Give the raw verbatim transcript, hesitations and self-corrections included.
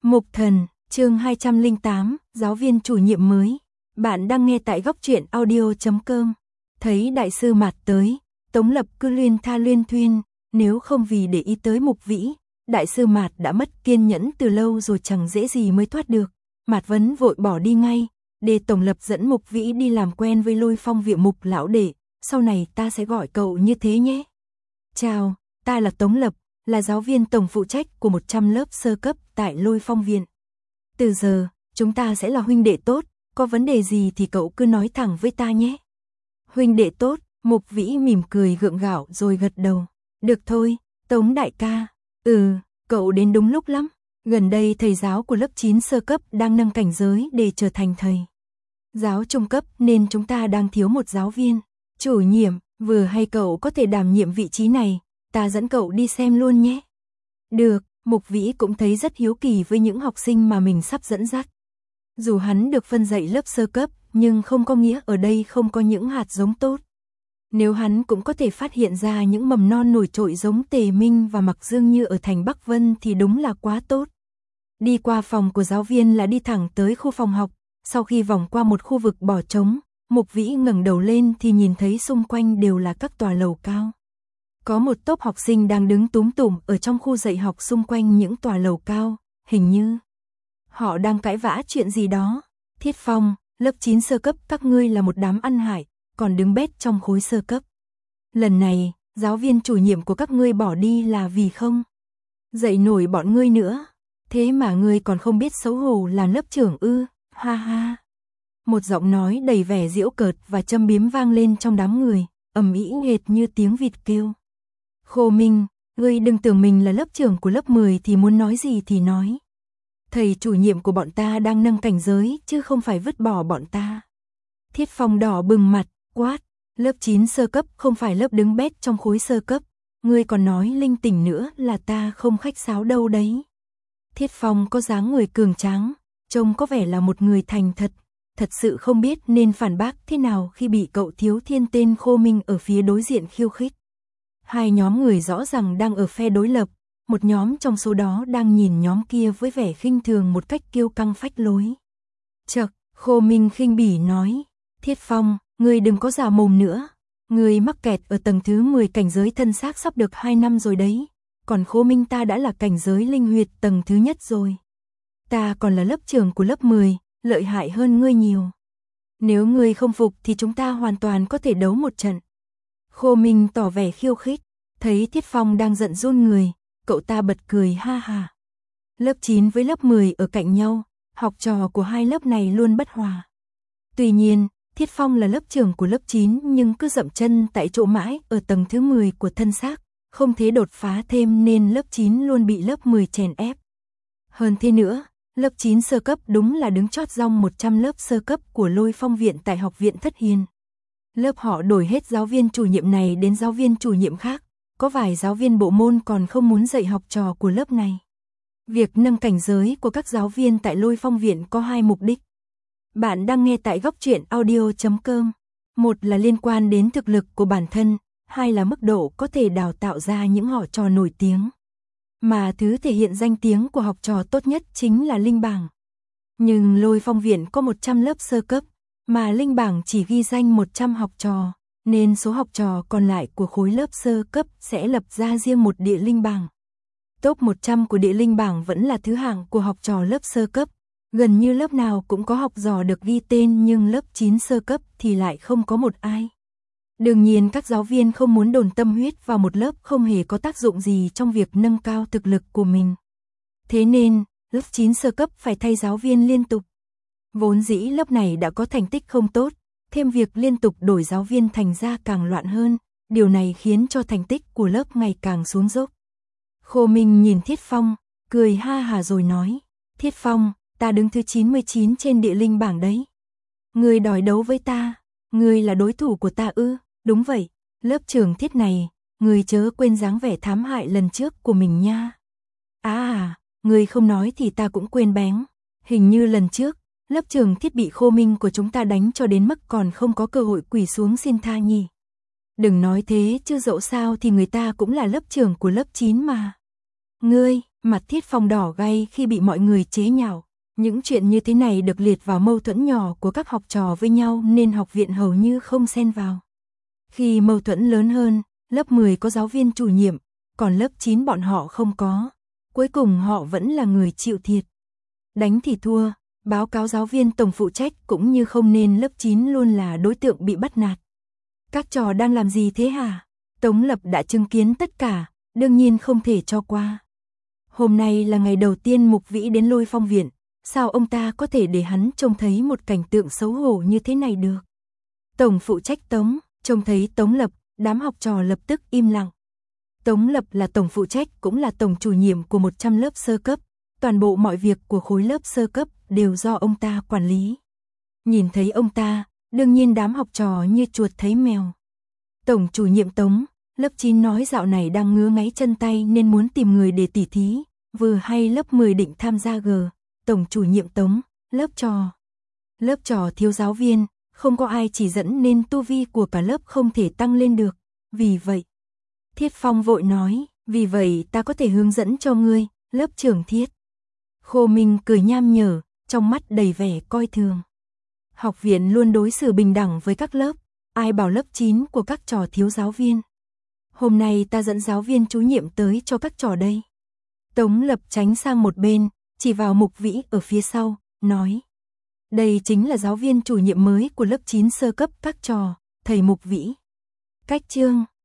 Mục Thần, chương hai trăm lẻ tám, giáo viên chủ nhiệm mới. Bạn đang nghe tại góc truyện audio chấm com. Thấy đại sư Mạt tới, Tống Lập cứ luyên tha luyên thuyên, nếu không vì để ý tới Mục Vĩ, đại sư Mạt đã mất kiên nhẫn từ lâu rồi, chẳng dễ gì mới thoát được. Mạt Vấn vội bỏ đi ngay, để Tổng Lập dẫn Mục Vĩ đi làm quen với Lôi Phong viện Mục lão đệ, sau này ta sẽ gọi cậu như thế nhé. Chào, ta là Tống Lập, là giáo viên tổng phụ trách của một trăm lớp sơ cấp tại Lôi Phong viện. Từ giờ, chúng ta sẽ là huynh đệ tốt, có vấn đề gì thì cậu cứ nói thẳng với ta nhé. Huynh đệ tốt, Mục Vĩ mỉm cười gượng gạo rồi gật đầu. Được thôi, Tống đại ca. Ừ, cậu đến đúng lúc lắm. Gần đây thầy giáo của lớp chín sơ cấp đang nâng cảnh giới để trở thành thầy giáo trung cấp, nên chúng ta đang thiếu một giáo viên chủ nhiệm. Vừa hay cậu có thể đảm nhiệm vị trí này, ta dẫn cậu đi xem luôn nhé. Được, Mục Vĩ cũng thấy rất hiếu kỳ với những học sinh mà mình sắp dẫn dắt. Dù hắn được phân dạy lớp sơ cấp, nhưng không có nghĩa ở đây không có những hạt giống tốt. Nếu hắn cũng có thể phát hiện ra những mầm non nổi trội giống Tề Minh và Mặc Dương như ở thành Bắc Vân thì đúng là quá tốt. Đi qua phòng của giáo viên là đi thẳng tới khu phòng học. Sau khi vòng qua một khu vực bỏ trống, Mục Vĩ ngẩng đầu lên thì nhìn thấy xung quanh đều là các tòa lầu cao. Có một tốp học sinh đang đứng túm tủm ở trong khu dạy học xung quanh những tòa lầu cao, hình như họ đang cãi vã chuyện gì đó. Thiết Phong, lớp chín sơ cấp các ngươi là một đám ăn hại, còn đứng bét trong khối sơ cấp. Lần này, giáo viên chủ nhiệm của các ngươi bỏ đi là vì không dạy nổi bọn ngươi nữa. Thế mà ngươi còn không biết xấu hổ làm lớp trưởng ư, ha ha. Một giọng nói đầy vẻ giễu cợt và châm biếm vang lên trong đám người, ầm ĩ hệt như tiếng vịt kêu. Khô Minh, ngươi đừng tưởng mình là lớp trưởng của lớp mười thì muốn nói gì thì nói. Thầy chủ nhiệm của bọn ta đang nâng cảnh giới chứ không phải vứt bỏ bọn ta. Thiết Phong đỏ bừng mặt, quát, lớp chín sơ cấp không phải lớp đứng bét trong khối sơ cấp, ngươi còn nói linh tinh nữa là ta không khách sáo đâu đấy. Thiết Phong có dáng người cường tráng, trông có vẻ là một người thành thật, thật sự không biết nên phản bác thế nào khi bị cậu thiếu thiên tên Khô Minh ở phía đối diện khiêu khích. Hai nhóm người rõ ràng đang ở phe đối lập, một nhóm trong số đó đang nhìn nhóm kia với vẻ khinh thường một cách kiêu căng phách lối. Chậc, Khô Minh khinh bỉ nói, Thiết Phong, ngươi đừng có giả mồm nữa, ngươi mắc kẹt ở tầng thứ mười cảnh giới thân xác sắp được hai năm rồi đấy, còn Khô Minh ta đã là cảnh giới linh huyệt tầng thứ nhất rồi. Ta còn là lớp trưởng của lớp mười, lợi hại hơn ngươi nhiều. Nếu ngươi không phục thì chúng ta hoàn toàn có thể đấu một trận. Khô Minh tỏ vẻ khiêu khích, thấy Thiết Phong đang giận run người, cậu ta bật cười ha ha. Lớp chín với lớp mười ở cạnh nhau, học trò của hai lớp này luôn bất hòa. Tuy nhiên, Thiết Phong là lớp trưởng của lớp chín nhưng cứ dậm chân tại chỗ mãi ở tầng thứ mười của thân xác, không thể đột phá thêm nên lớp chín luôn bị lớp mười chèn ép. Hơn thế nữa, lớp chín sơ cấp đúng là đứng chót rong một trăm lớp sơ cấp của Lôi Phong viện tại học viện Thất Hiền. Lớp họ đổi hết giáo viên chủ nhiệm này đến giáo viên chủ nhiệm khác, có vài giáo viên bộ môn còn không muốn dạy học trò của lớp này. Việc nâng cảnh giới của các giáo viên tại Lôi Phong viện có hai mục đích. Bạn đang nghe tại góc truyện audio chấm com. Một là liên quan đến thực lực của bản thân, hai là mức độ có thể đào tạo ra những họ trò nổi tiếng. Mà thứ thể hiện danh tiếng của học trò tốt nhất chính là linh bảng. Nhưng Lôi Phong viện có một trăm lớp sơ cấp, mà linh bảng chỉ ghi danh một trăm học trò, nên số học trò còn lại của khối lớp sơ cấp sẽ lập ra riêng một địa linh bảng. Top một trăm của địa linh bảng vẫn là thứ hạng của học trò lớp sơ cấp, gần như lớp nào cũng có học trò được ghi tên nhưng lớp chín sơ cấp thì lại không có một ai. Đương nhiên các giáo viên không muốn đồn tâm huyết vào một lớp không hề có tác dụng gì trong việc nâng cao thực lực của mình. Thế nên, lớp chín sơ cấp phải thay giáo viên liên tục. Vốn dĩ lớp này đã có thành tích không tốt, thêm việc liên tục đổi giáo viên thành ra càng loạn hơn, điều này khiến cho thành tích của lớp ngày càng xuống dốc. Khô Minh nhìn Thiết Phong, cười ha hà rồi nói, Thiết Phong, ta đứng thứ chín mươi chín trên địa linh bảng đấy. Ngươi đòi đấu với ta, ngươi là đối thủ của ta ư? Đúng vậy, lớp trưởng Thiết này, ngươi chớ quên dáng vẻ thám hại lần trước của mình nha. À à, ngươi không nói thì ta cũng quên bén, hình như lần trước, lớp trưởng Thiết bị Khô Minh của chúng ta đánh cho đến mức còn không có cơ hội quỳ xuống xin tha nhỉ. Đừng nói thế chứ dẫu sao thì người ta cũng là lớp trưởng của lớp chín mà. Ngươi, Mặt Thiết Phong đỏ gay khi bị mọi người chế nhạo. Những chuyện như thế này được liệt vào mâu thuẫn nhỏ của các học trò với nhau nên học viện hầu như không xen vào. Khi mâu thuẫn lớn hơn, lớp mười có giáo viên chủ nhiệm, còn lớp chín bọn họ không có. Cuối cùng họ vẫn là người chịu thiệt. Đánh thì thua, báo cáo giáo viên tổng phụ trách cũng như không nên lớp chín luôn là đối tượng bị bắt nạt. Các trò đang làm gì thế hả? Tống Lập đã chứng kiến tất cả, đương nhiên không thể cho qua. Hôm nay là ngày đầu tiên Mục Vĩ đến Lôi Phong viện, sao ông ta có thể để hắn trông thấy một cảnh tượng xấu hổ như thế này được? Tổng phụ trách Tống, trông thấy Tống Lập, đám học trò lập tức im lặng. Tống Lập là tổng phụ trách cũng là tổng chủ nhiệm của một trăm lớp sơ cấp, toàn bộ mọi việc của khối lớp sơ cấp đều do ông ta quản lý. Nhìn thấy ông ta, đương nhiên đám học trò như chuột thấy mèo. Tổng chủ nhiệm Tống, lớp chín nói dạo này đang ngứa ngáy chân tay nên muốn tìm người để tỉ thí, vừa hay lớp mười định tham gia G. Tổng chủ nhiệm Tống, lớp trò. Lớp trò thiếu giáo viên, không có ai chỉ dẫn nên tu vi của cả lớp không thể tăng lên được, vì vậy. Thiết Phong vội nói, vì vậy ta có thể hướng dẫn cho ngươi, lớp trưởng Thiết. Khô Minh cười nham nhở, trong mắt đầy vẻ coi thường. Học viện luôn đối xử bình đẳng với các lớp, ai bảo lớp chín của các trò thiếu giáo viên. Hôm nay ta dẫn giáo viên chủ nhiệm tới cho các trò đây. Tống Lập tránh sang một bên, chỉ vào Mục Vĩ ở phía sau, nói. Đây chính là giáo viên chủ nhiệm mới của lớp chín sơ cấp các trò, thầy Mục Vĩ. Cách chương